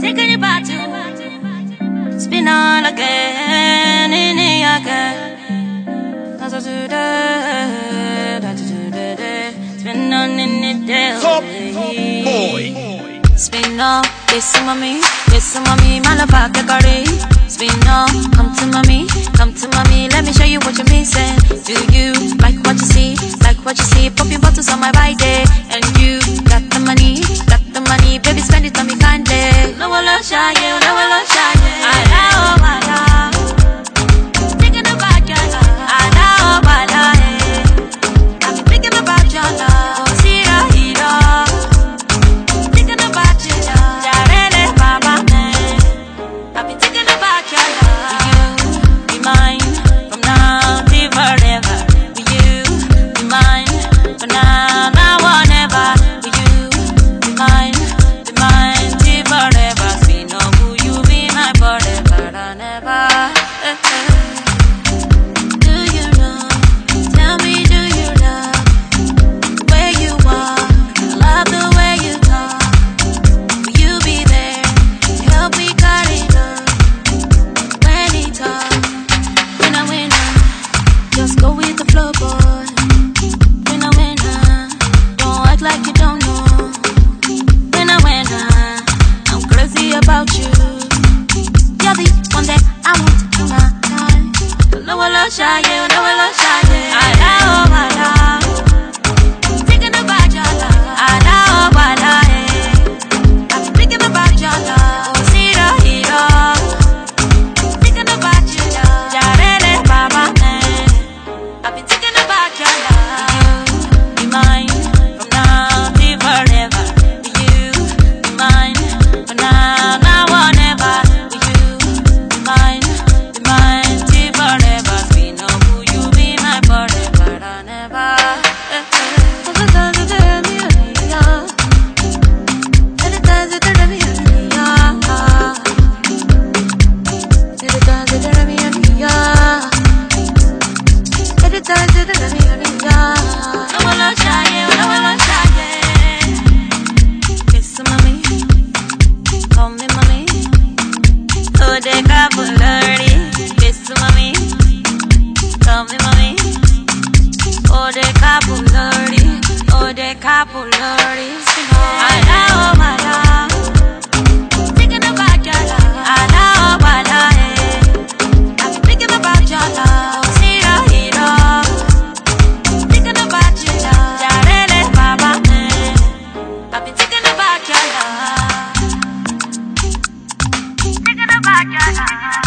thinking about you. It's been on again, in the again. Cause I do that, it's been on in the day. Top boy. Spin off, listen mommy, my love I got it. Spin off, come to mommy, let me show you what you're missing. Do you like what you see, pop your bottles on my body. And you got the money, baby spend it on me kindly. No one love shy, no one love shy. I love, thinking about your love. I love, I've been thinking about your love. See the hero. I've been thinking about your love. Will you be mine from now till forever? Will you be mine from now or never? Will you be mine till forever? Say no, will you be my forever and ever? Do you know? Tell me, do you love the way you walk? I love the way you talk. Will you be there to help me carry love? Just go with the flow, boy. Winner, don't act like you don't know. Winner, I'm crazy about you. You're the one that I want to do my time. No one love shy, yeah, no one love shy, yeah. I love, thinking about your love. I love, yeah. I'm thinking about your love. See the hero. Thinking about your love. Jarele, Baba, man. I've been thinking about your love. Will you be mine from now till forever? Will you be mine from now or never? Will you be mine till forever? Say no, will you be my forever and ever? Kiss mommy, call me mommy. Oh, they capulari. Kiss mommy, call me mommy. Oh, they capulari. Oh, they capulari. I love, thinking about your love. I love, I've been thinking about your love. See the hero. Thinking about your love. Jarele, Baba, man. I've been thinking about your love. Thinking about your love.